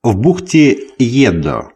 в бухте Еддо.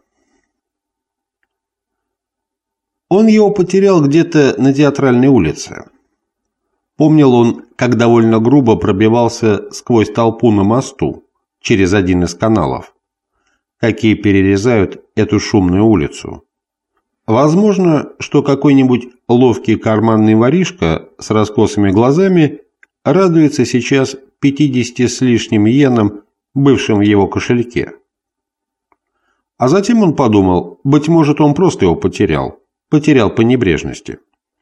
Он его потерял где-то на Театральной улице. Помнил он, как довольно грубо пробивался сквозь толпу на мосту через один из каналов, какие перерезают эту шумную улицу. Возможно, что какой-нибудь ловкий карманный воришка с раскосыми глазами радуется сейчас 50 с лишним йенам, бывшим в его кошельке. А затем он подумал, быть может, он просто его потерял по небрежности.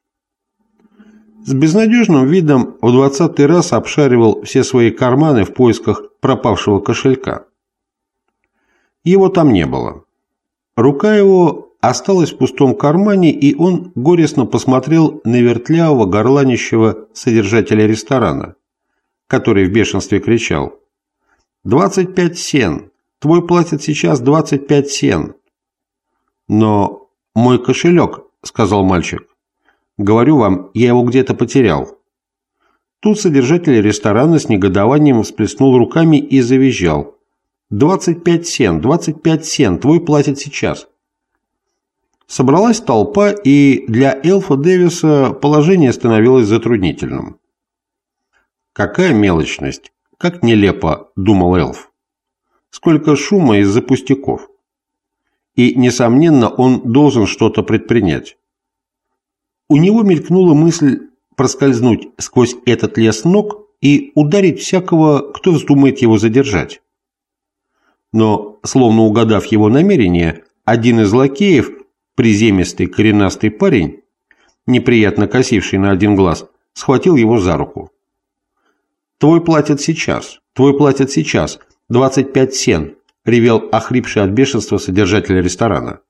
С безнадежным видом в 20-й раз обшаривал все свои карманы в поисках пропавшего кошелька. Его там не было. Рука его осталась в пустом кармане, и он горестно посмотрел на вертлявого горланищего содержателя ресторана, который в бешенстве кричал: «25 сен! Твой платит сейчас 25 сен!» «Но мой кошелек», — сказал мальчик. «Говорю вам, я его где-то потерял». Тут содержатель ресторана с негодованием всплеснул руками и завизжал: «25 сен! 25 сен! Твой платит сейчас!» Собралась толпа, и для Элфа Дэвиса положение становилось затруднительным. «Какая мелочность! Как нелепо!» – думал Элф. «Сколько шума из-за пустяков!» И, несомненно, он должен что-то предпринять. У него мелькнула мысль проскользнуть сквозь этот лес ног и ударить всякого, кто вздумает его задержать. Но, словно угадав его намерение, один из лакеев, приземистый коренастый парень, неприятно косивший на один глаз, схватил его за руку. «Твой платят сейчас! Твой платят сейчас! 25 сен!» — ревел охрипший от бешенства содержатель ресторана.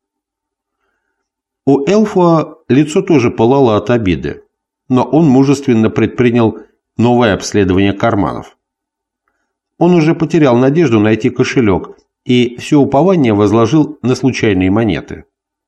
У Элфа лицо тоже пылало от обиды, но он мужественно предпринял новое обследование карманов. Он уже потерял надежду найти кошелек и все упование возложил на случайные монеты.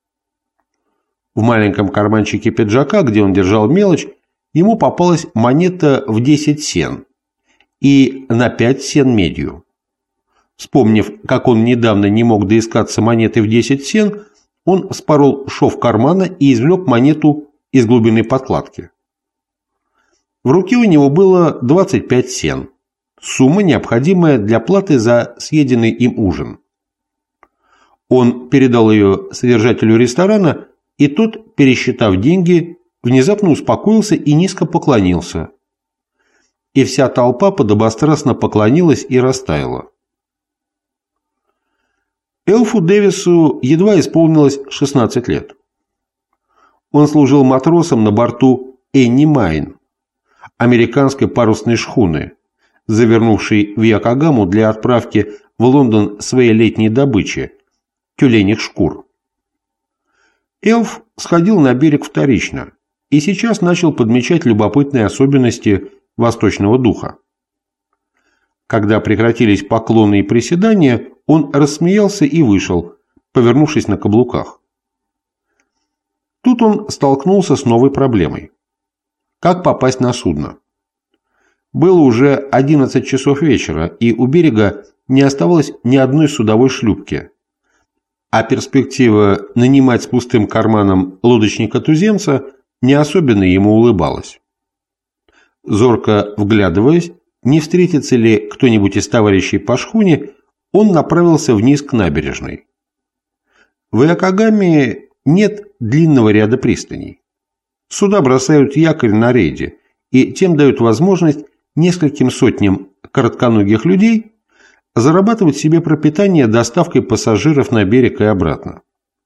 В маленьком карманчике пиджака, где он держал мелочь, ему попалась монета в 10 сен и на 5 сен медью. Вспомнив, как он недавно не мог доискаться монеты в 10 сен, он вспорол шов кармана и извлек монету из глубины подкладки. В руке у него было 25 сен, сумма, необходимая для платы за съеденный им ужин. Он передал ее содержателю ресторана, и тот, пересчитав деньги, внезапно успокоился и низко поклонился. И вся толпа подобострастно поклонилась и растаяла. Элфу Дэвису едва исполнилось 16 лет. Он служил матросом на борту Энни Майн, американской парусной шхуны, завернувшей в Якогаму для отправки в Лондон своей летней добычи – тюленьих шкур. Элф сходил на берег вторично и сейчас начал подмечать любопытные особенности восточного духа. Когда прекратились поклоны и приседания, он рассмеялся и вышел, повернувшись на каблуках. Тут он столкнулся с новой проблемой. Как попасть на судно? Было уже 11 часов вечера, и у берега не оставалось ни одной судовой шлюпки, а перспектива нанимать с пустым карманом лодочника-туземца не особенно ему улыбалась. Зорко вглядываясь, не встретится ли кто-нибудь из товарищей по шхуне, он направился вниз к набережной. В Якогаме нет длинного ряда пристаней. Суда бросают якорь на рейде и тем дают возможность нескольким сотням коротконогих людей зарабатывать себе пропитание доставкой пассажиров на берег и обратно.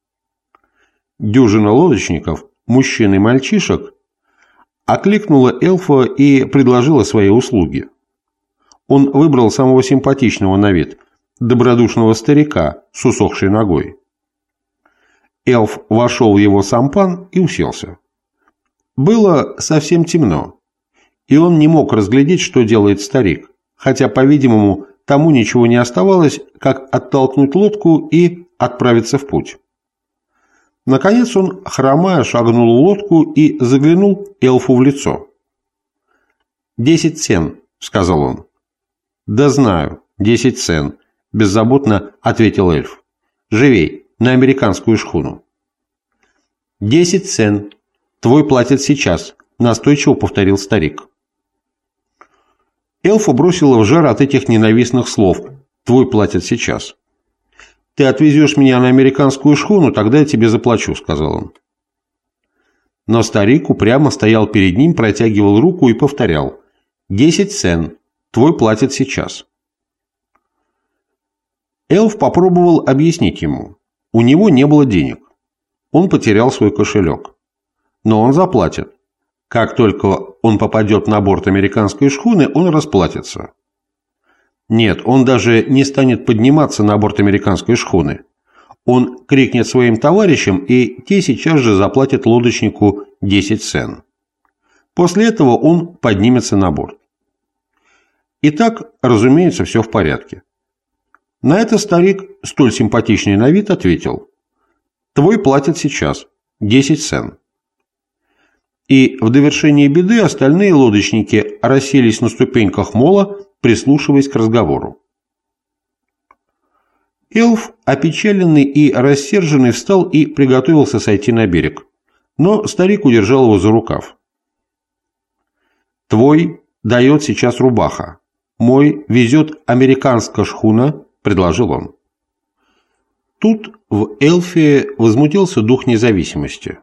Дюжина лодочников, мужчин и мальчишек, окликнула Элфа и предложила свои услуги. Он выбрал самого симпатичного на вид, добродушного старика с усохшей ногой. Элф вошел в его сампан и уселся. Было совсем темно, и он не мог разглядеть, что делает старик, хотя, по-видимому, тому ничего не оставалось, как оттолкнуть лодку и отправиться в путь. Наконец он, хромая, шагнул в лодку и заглянул Элфу в лицо. «10 сен», — сказал он. «Да знаю, 10 сен. беззаботно ответил эльф. «Живей, на американскую шхуну». 10 цен. Твой платят сейчас», – настойчиво повторил старик. Эльфа бросила в жар от этих ненавистных слов «твой платят сейчас». «Ты отвезешь меня на американскую шхуну, тогда я тебе заплачу», – сказал он. Но старик упрямо стоял перед ним, протягивал руку и повторял: 10 цен. Твой платят сейчас. Эльф попробовал объяснить ему. У него не было денег. Он потерял свой кошелек. Но он заплатит. Как только он попадет на борт американской шхуны, он расплатится. Нет, он даже не станет подниматься на борт американской шхуны. Он крикнет своим товарищам, и те сейчас же заплатят лодочнику 10 цен. После этого он поднимется на борт. И так, разумеется, все в порядке. На это старик, столь симпатичный на вид, ответил: «Твой платят сейчас, 10 цен». И в довершение беды остальные лодочники расселись на ступеньках мола, прислушиваясь к разговору. Эльф, опечаленный и рассерженный, встал и приготовился сойти на берег, но старик удержал его за рукав. «Твой дает сейчас рубаха, мой везет американская шхуна», – предложил он. Тут в эльфе возмутился дух независимости.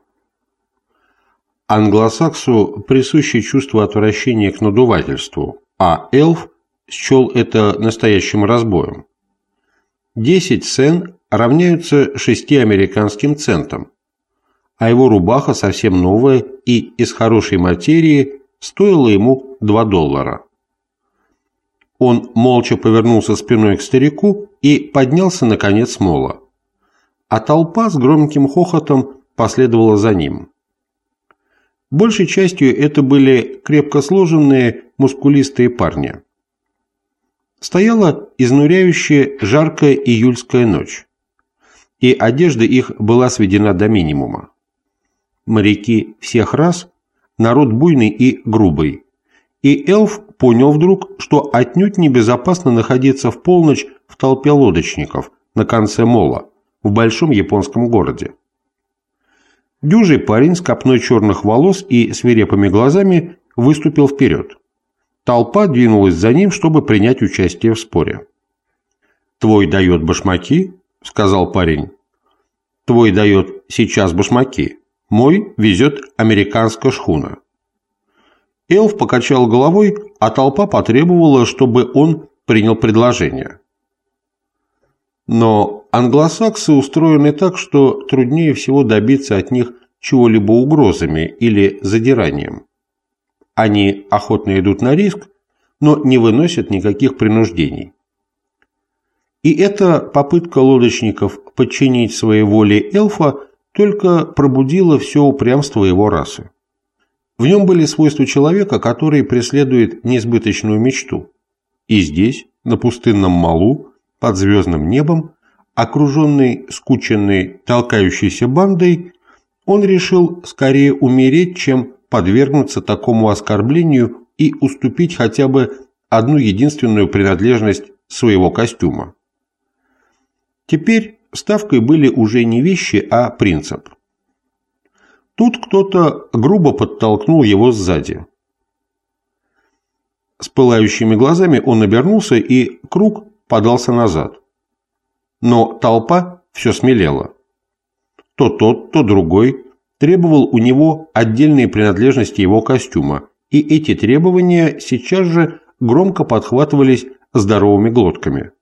Англосаксу присуще чувство отвращения к надувательству, а эльф счел это настоящим разбоем. 10 цен равняются 6 американским центам, а его рубаха совсем новая и из хорошей материи стоила ему $2. Он молча повернулся спиной к старику и поднялся на конец мола, а толпа с громким хохотом последовала за ним. Большей частью это были крепко сложенные, мускулистые парни. Стояла изнуряющая жаркая июльская ночь, и одежда их была сведена до минимума. Моряки всех рас, народ буйный и грубый, и эльф понял вдруг, что отнюдь небезопасно находиться в полночь в толпе лодочников на конце мола в большом японском городе. Дюжий парень с копной черных волос и свирепыми глазами выступил вперед. Толпа двинулась за ним, чтобы принять участие в споре. «Твой дает башмаки?» – сказал парень. «Твой дает сейчас башмаки, мой везет американская шхуна». Эльф покачал головой, а толпа потребовала, чтобы он принял предложение. Но англосаксы устроены так, что труднее всего добиться от них чего-либо угрозами или задиранием. Они охотно идут на риск, но не выносят никаких принуждений. И эта попытка лодочников подчинить своей воле эльфа только пробудила все упрямство его расы. В нем были свойства человека, который преследует несбыточную мечту. И здесь, на пустынном малу, под звездным небом, окруженный скученной, толкающейся бандой, он решил скорее умереть, чем подвергнуться такому оскорблению и уступить хотя бы одну единственную принадлежность своего костюма. Теперь ставкой были уже не вещи, а принцип. Тут кто-то грубо подтолкнул его сзади. С пылающими глазами он обернулся, и круг подался назад. Но толпа все смелела. То тот, то другой требовал у него отдельные принадлежности его костюма, и эти требования сейчас же громко подхватывались здоровыми глотками.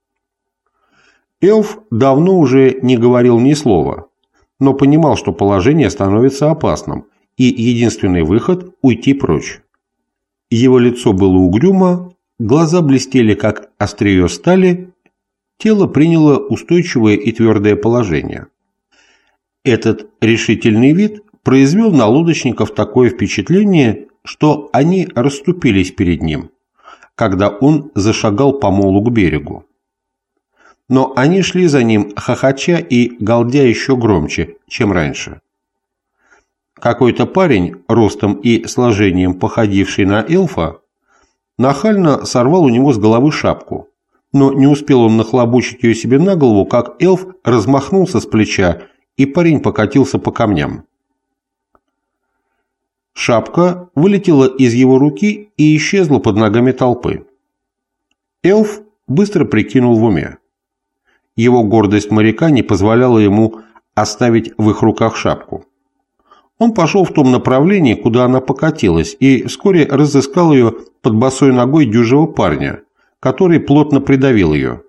Эльф давно уже не говорил ни слова, но понимал, что положение становится опасным, и единственный выход – уйти прочь. Его лицо было угрюмо, глаза блестели, как острие стали, тело приняло устойчивое и твердое положение. Этот решительный вид произвел на лодочников такое впечатление, что они расступились перед ним, когда он зашагал по молу к берегу. Но они шли за ним, хохоча и галдя еще громче, чем раньше. Какой-то парень, ростом и сложением походивший на эльфа, нахально сорвал у него с головы шапку, но не успел он нахлобучить ее себе на голову, как эльф размахнулся с плеча, и парень покатился по камням. Шапка вылетела из его руки и исчезла под ногами толпы. Эльф быстро прикинул в уме. Его гордость моряка не позволяла ему оставить в их руках шапку. Он пошел в том направлении, куда она покатилась, и вскоре разыскал ее под босой ногой дюжего парня, который плотно придавил ее.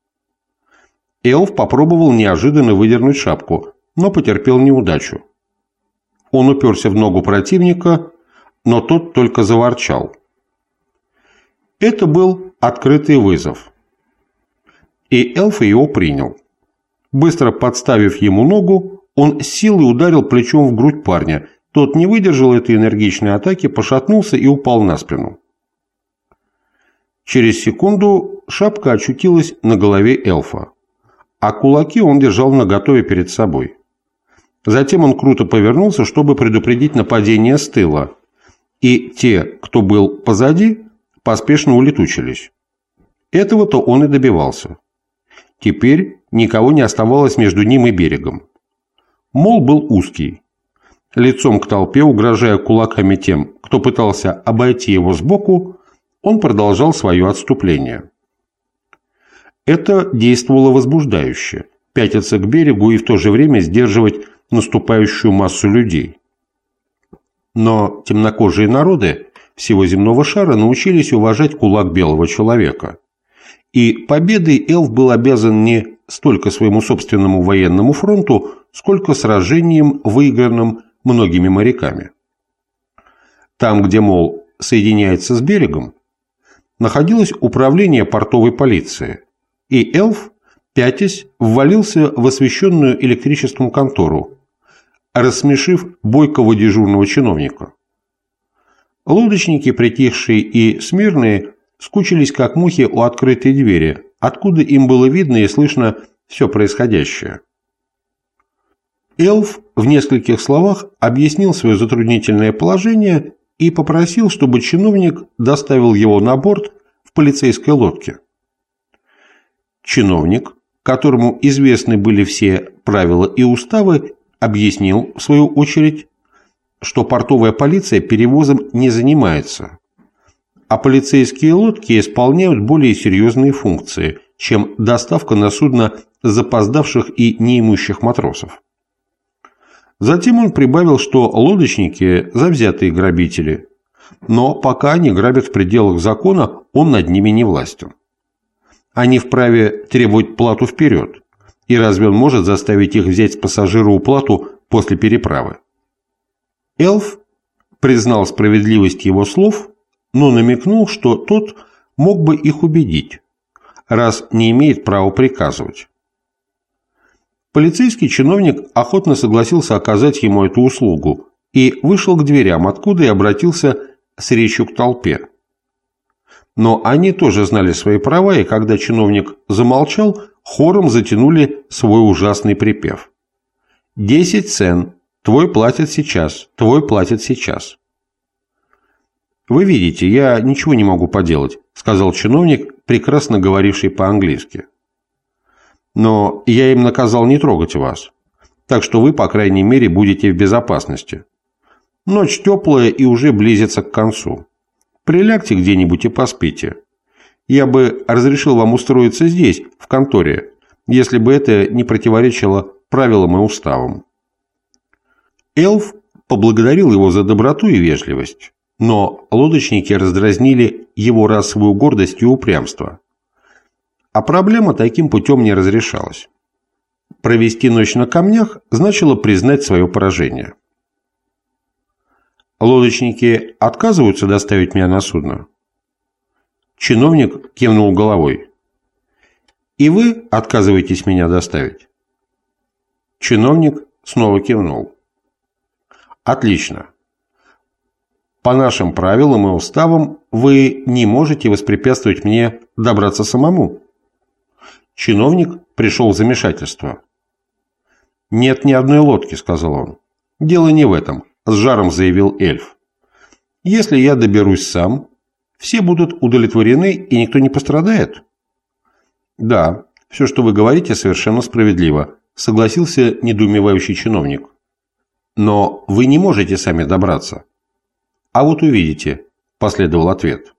Эльф попробовал неожиданно выдернуть шапку, но потерпел неудачу. Он уперся в ногу противника, но тот только заворчал. Это был открытый вызов. И эльф его принял. Быстро подставив ему ногу, он с силой ударил плечом в грудь парня. Тот не выдержал этой энергичной атаки, пошатнулся и упал на спину. Через секунду шапка очутилась на голове эльфа, а кулаки он держал наготове перед собой. Затем он круто повернулся, чтобы предупредить нападение с тыла, и те, кто был позади, поспешно улетучились. Этого-то он и добивался. Теперь никого не оставалось между ним и берегом. Мол был узкий. Лицом к толпе, угрожая кулаками тем, кто пытался обойти его сбоку, он продолжал свое отступление. Это действовало возбуждающе – пятиться к берегу и в то же время сдерживать наступающую массу людей. Но темнокожие народы всего земного шара научились уважать кулак белого человека. И победой эльф был обязан не столько своему собственному военному фронту, сколько сражением, выигранным многими моряками. Там, где, мол, соединяется с берегом, находилось управление портовой полиции, и эльф, пятясь, ввалился в освещенную электричеством контору, рассмешив бойкого дежурного чиновника. Лодочники, притихшие и смирные, скучились как мухи у открытой двери, откуда им было видно и слышно все происходящее. Эльф в нескольких словах объяснил свое затруднительное положение и попросил, чтобы чиновник доставил его на борт в полицейской лодке. Чиновник, которому известны были все правила и уставы, объяснил, в свою очередь, что портовая полиция перевозом не занимается, а полицейские лодки исполняют более серьезные функции, чем доставка на судно запоздавших и неимущих матросов. Затем он прибавил, что лодочники – завзятые грабители, но пока они грабят в пределах закона, он над ними не властен. Они вправе требовать плату вперед, и разве он может заставить их взять с пассажира уплату после переправы? Эльф признал справедливость его слов, но намекнул, что тот мог бы их убедить, раз не имеет права приказывать. Полицейский чиновник охотно согласился оказать ему эту услугу и вышел к дверям, откуда и обратился с речью к толпе. Но они тоже знали свои права, и когда чиновник замолчал, хором затянули свой ужасный припев. 10 цен, твой платят сейчас, твой платят сейчас. «Вы видите, я ничего не могу поделать», — сказал чиновник, прекрасно говоривший по-английски. «Но я им наказал не трогать вас, так что вы, по крайней мере, будете в безопасности. Ночь теплая и уже близится к концу. Прилягте где-нибудь и поспите. Я бы разрешил вам устроиться здесь, в конторе, если бы это не противоречило правилам и уставам». Эльф поблагодарил его за доброту и вежливость, но лодочники раздразнили его расовую гордость и упрямство. А проблема таким путем не разрешалась. Провести ночь на камнях значило признать свое поражение. «Лодочники отказываются доставить меня на судно?» Чиновник кивнул головой. «И вы отказываетесь меня доставить?» Чиновник снова кивнул. «Отлично. По нашим правилам и уставам вы не можете воспрепятствовать мне добраться самому». Чиновник пришел в замешательство. «Нет ни одной лодки», — сказал он. «Дело не в этом», — с жаром заявил эльф. «Если я доберусь сам, все будут удовлетворены и никто не пострадает. «Да, все, что вы говорите, совершенно справедливо», – согласился недоумевающий чиновник. «Но вы не можете сами добраться». «А вот увидите», – последовал ответ.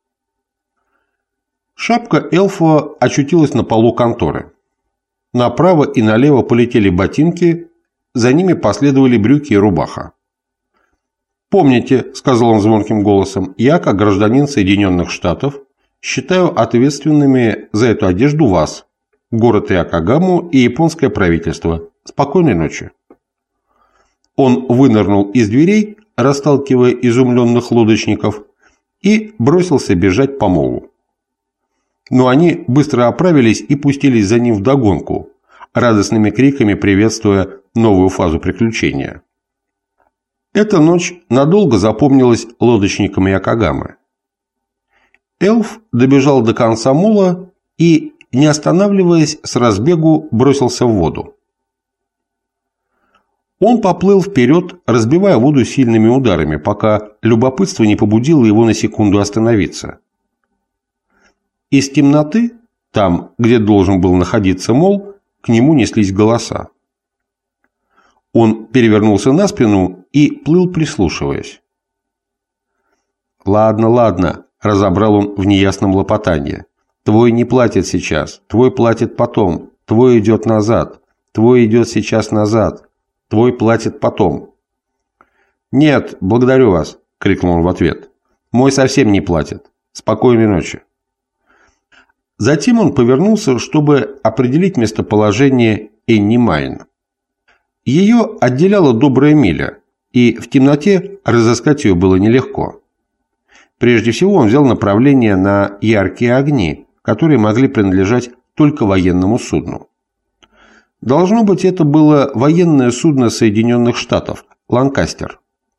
Шапка эльфа очутилась на полу конторы. Направо и налево полетели ботинки, за ними последовали брюки и рубаха. «Помните», – сказал он звонким голосом, – «я, как гражданин Соединенных Штатов, считаю ответственными за эту одежду вас, город Иокогаму и японское правительство. Спокойной ночи». Он вынырнул из дверей, расталкивая изумленных лодочников, и бросился бежать по молу. Но они быстро оправились и пустились за ним вдогонку, радостными криками приветствуя новую фазу приключения. Эта ночь надолго запомнилась лодочникам Иокогамы. Эльф добежал до конца мола и, не останавливаясь, с разбегу бросился в воду. Он поплыл вперед, разбивая воду сильными ударами, пока любопытство не побудило его на секунду остановиться. Из темноты, там, где должен был находиться мол, к нему неслись голоса. Он перевернулся на спину и плыл, прислушиваясь. «Ладно, ладно», – разобрал он в неясном лопотании. «Твой не платит сейчас, твой платит потом, твой идет назад, твой идет сейчас назад, твой платит потом». «Нет, благодарю вас», – крикнул он в ответ. «Мой совсем не платит. Спокойной ночи». Затем он повернулся, чтобы определить местоположение Энни Майн. Ее отделяла добрая миля, и в темноте разыскать ее было нелегко. Прежде всего он взял направление на яркие огни, которые могли принадлежать только военному судну. Должно быть, это было военное судно Соединенных Штатов, «Ланкастер».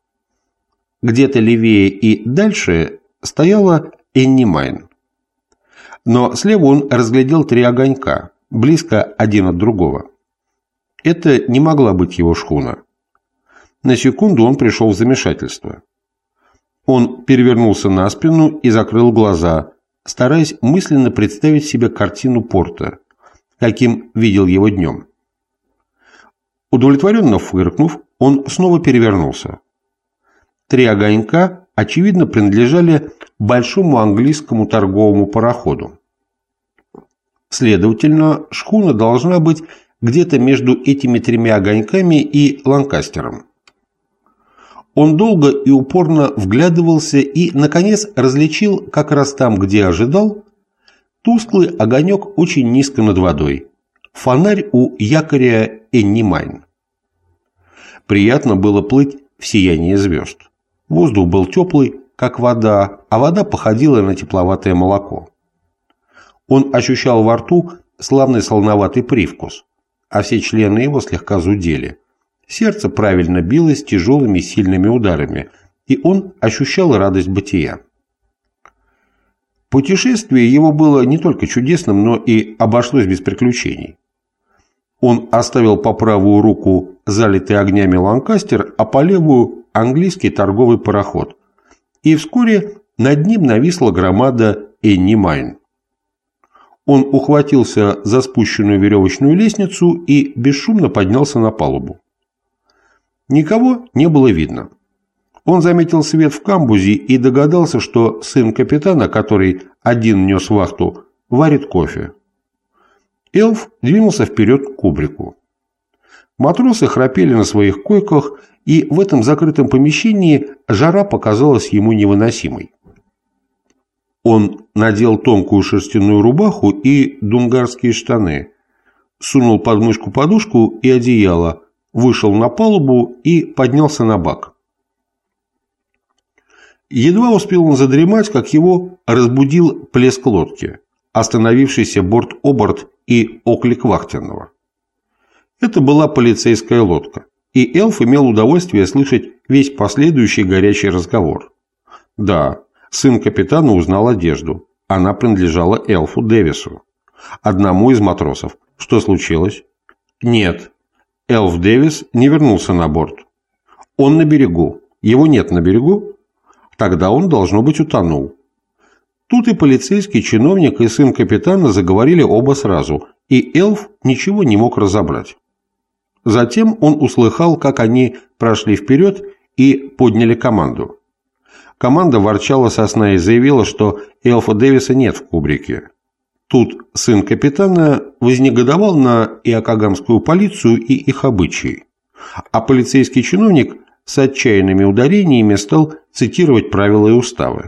Где-то левее и дальше стояла Энни Майн. Но слева он разглядел 3 огонька, близко один от другого. Это не могла быть его шхуна. На секунду он пришел в замешательство. Он перевернулся на спину и закрыл глаза, стараясь мысленно представить себе картину порта, каким видел его днем. Удовлетворенно фыркнув, он снова перевернулся. 3 огонька, очевидно, принадлежали большому английскому торговому пароходу. Следовательно, шхуна должна быть где-то между этими 3 огоньками и Ланкастером. Он долго и упорно вглядывался и, наконец, различил, как раз там, где ожидал, тусклый огонек очень низко над водой. Фонарь у якоря Энни Майн. Приятно было плыть в сиянии звезд. Воздух был теплый, как вода, а вода походила на тепловатое молоко. Он ощущал во рту славный солоноватый привкус, а все члены его слегка зудели. Сердце правильно билось тяжелыми сильными ударами, и он ощущал радость бытия. Путешествие его было не только чудесным, но и обошлось без приключений. Он оставил по правую руку залитый огнями Ланкастер, а по левую – английский торговый пароход. И вскоре над ним нависла громада Энни Майн. Он ухватился за спущенную веревочную лестницу и бесшумно поднялся на палубу. Никого не было видно. Он заметил свет в камбузе и догадался, что сын капитана, который один нес вахту, варит кофе. Эльф двинулся вперед к кубрику. Матросы храпели на своих койках, и в этом закрытом помещении жара показалась ему невыносимой. Он надел тонкую шерстяную рубаху и дунгарские штаны, сунул под мышку подушку и одеяло, вышел на палубу и поднялся на бак. Едва успел он задремать, как его разбудил плеск лодки, остановившийся борт-оборт и оклик вахтенного. Это была полицейская лодка, и эльф имел удовольствие слышать весь последующий горячий разговор. Да, сын капитана узнал одежду. Она принадлежала эльфу Дэвису, одному из матросов. Что случилось? Нет, эльф Дэвис не вернулся на борт. Он на берегу. Его нет на берегу? Тогда он, должно быть, утонул. Тут и полицейский чиновник, и сын капитана заговорили оба сразу, и Элф ничего не мог разобрать. Затем он услыхал, как они прошли вперед и подняли команду. Команда ворчала со сна и заявила, что Элфа Дэвиса нет в кубрике. Тут сын капитана вознегодовал на иокогамскую полицию и их обычаи, а полицейский чиновник с отчаянными ударениями стал цитировать правила и уставы.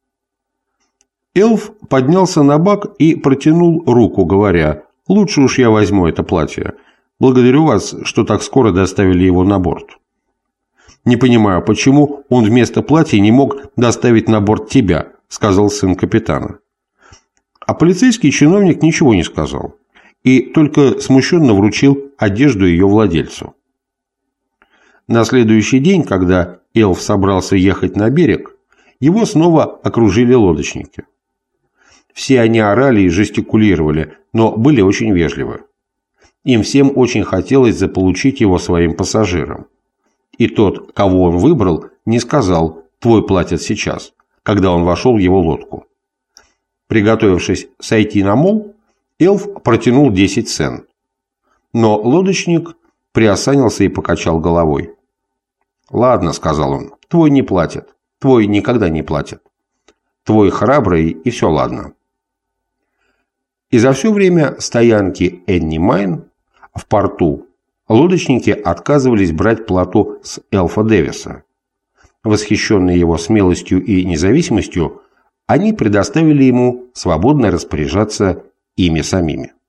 Элф поднялся на бак и протянул руку, говоря: «Лучше уж я возьму это платье. Благодарю вас, что так скоро доставили его на борт». «Не понимаю, почему он вместо платья не мог доставить на борт тебя», — сказал сын капитана. А полицейский чиновник ничего не сказал и только смущенно вручил одежду ее владельцу. На следующий день, когда Элф собрался ехать на берег, его снова окружили лодочники. Все они орали и жестикулировали, но были очень вежливы. Им всем очень хотелось заполучить его своим пассажиром. И тот, кого он выбрал, не сказал «твой платят сейчас», когда он вошел в его лодку. Приготовившись сойти на мол, Элф протянул 10 сен. Но лодочник приосанился и покачал головой. «Ладно», — сказал он, — «твой не платят, твой никогда не платят. Твой храбрый, и все ладно». И за все время стоянки Энни Майн в порту лодочники отказывались брать плату с Элфа Дэвиса. Восхищенные его смелостью и независимостью, они предоставили ему свободно распоряжаться ими самими.